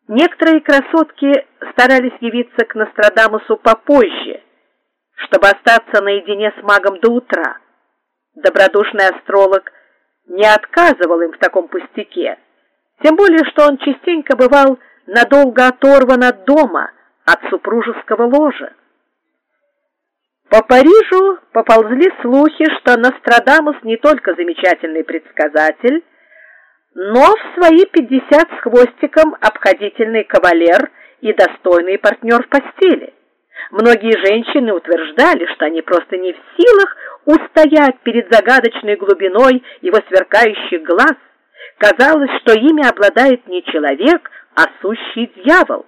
Некоторые красотки старались явиться к Нострадамусу попозже, чтобы остаться наедине с магом до утра. Добродушный астролог не отказывал им в таком пустяке, тем более что он частенько бывал надолго оторван от дома, от супружеского ложа. По Парижу поползли слухи, что Нострадамус не только замечательный предсказатель, но в свои 50 с хвостиком обходительный кавалер и достойный партнер в постели. Многие женщины утверждали, что они просто не в силах устоять перед загадочной глубиной его сверкающих глаз. Казалось, что ими обладает не человек, а сущий дьявол.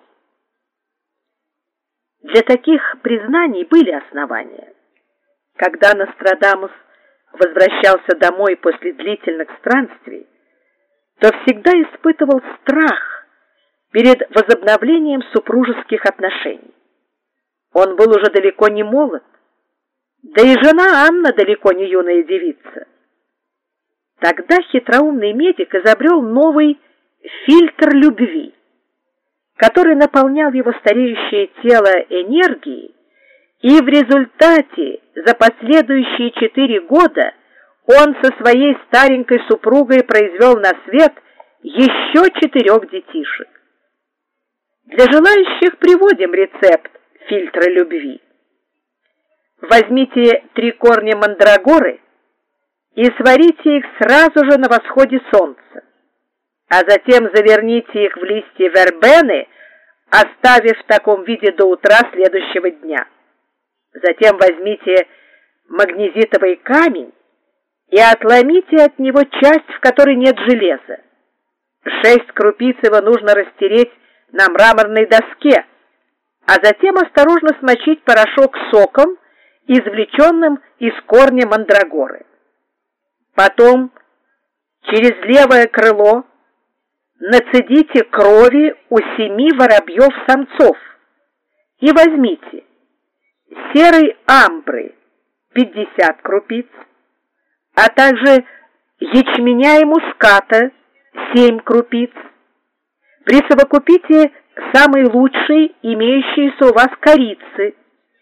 Для таких признаний были основания. Когда Нострадамус возвращался домой после длительных странствий, то всегда испытывал страх перед возобновлением супружеских отношений. Он был уже далеко не молод, да и жена Анна далеко не юная девица. Тогда хитроумный медик изобрел новый фильтр любви, который наполнял его стареющее тело энергией, и в результате за последующие 4 года он со своей старенькой супругой произвел на свет еще 4 детишек. Для желающих приводим рецепт фильтра любви. Возьмите 3 корня мандрагоры и сварите их сразу же на восходе солнца, а затем заверните их в листья вербены, оставив в таком виде до утра следующего дня. Затем возьмите магнезитовый камень и отломите от него часть, в которой нет железа. 6 крупиц его нужно растереть на мраморной доске, а затем осторожно смочить порошок соком, извлеченным из корня мандрагоры. Потом через левое крыло нацедите крови у 7 воробьев-самцов и возьмите серой амбры 50 крупиц, а также ячменя и муската 7 крупиц. Присовокупите самой лучшей имеющейся у вас корицы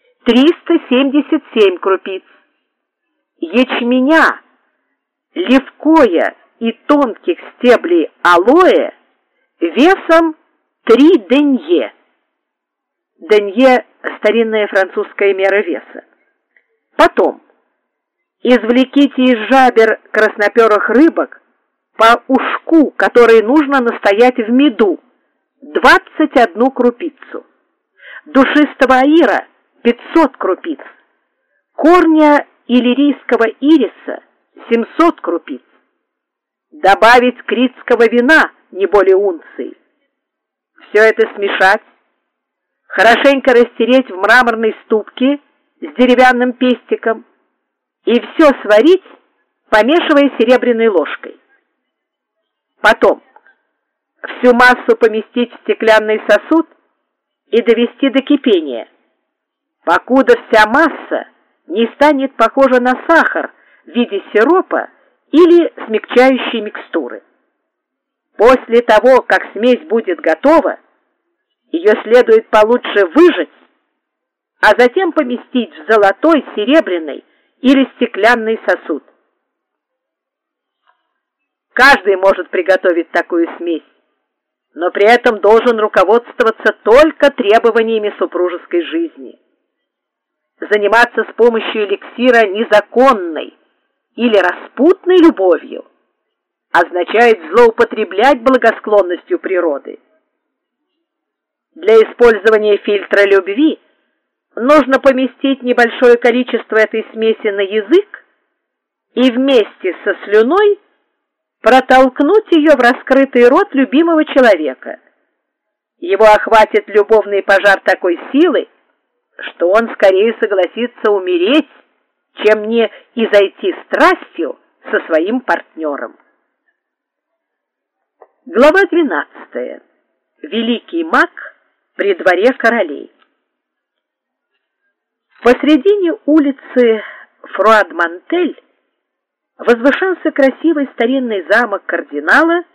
377 крупиц, ячменя, левкоя и тонких стеблей алоэ весом 3 денье. Денье – старинная французская мера веса. Потом извлеките из жабер красноперых рыбок по ушку, который нужно настоять в меду, 21 крупицу, душистого аира 500 крупиц, корня иллирийского ириса 700 крупиц, добавить критского вина не более унции. Все это смешать, хорошенько растереть в мраморной ступке с деревянным пестиком и все сварить, помешивая серебряной ложкой. Потом всю массу поместить в стеклянный сосуд и довести до кипения, покуда вся масса не станет похожа на сахар в виде сиропа или смягчающей микстуры. После того, как смесь будет готова, ее следует получше выжать, а затем поместить в золотой, серебряный или стеклянный сосуд. Каждый может приготовить такую смесь, но при этом должен руководствоваться только требованиями супружеской жизни. Заниматься с помощью эликсира незаконной или распутной любовью означает злоупотреблять благосклонностью природы. Для использования фильтра любви нужно поместить небольшое количество этой смеси на язык и вместе со слюной протолкнуть ее в раскрытый рот любимого человека. Его охватит любовный пожар такой силы, что он скорее согласится умереть, чем не изойти страстью со своим партнером. Глава 12. Великий маг при дворе королей. Посредине улицы Фруад-Мантель возвышался красивый старинный замок кардинала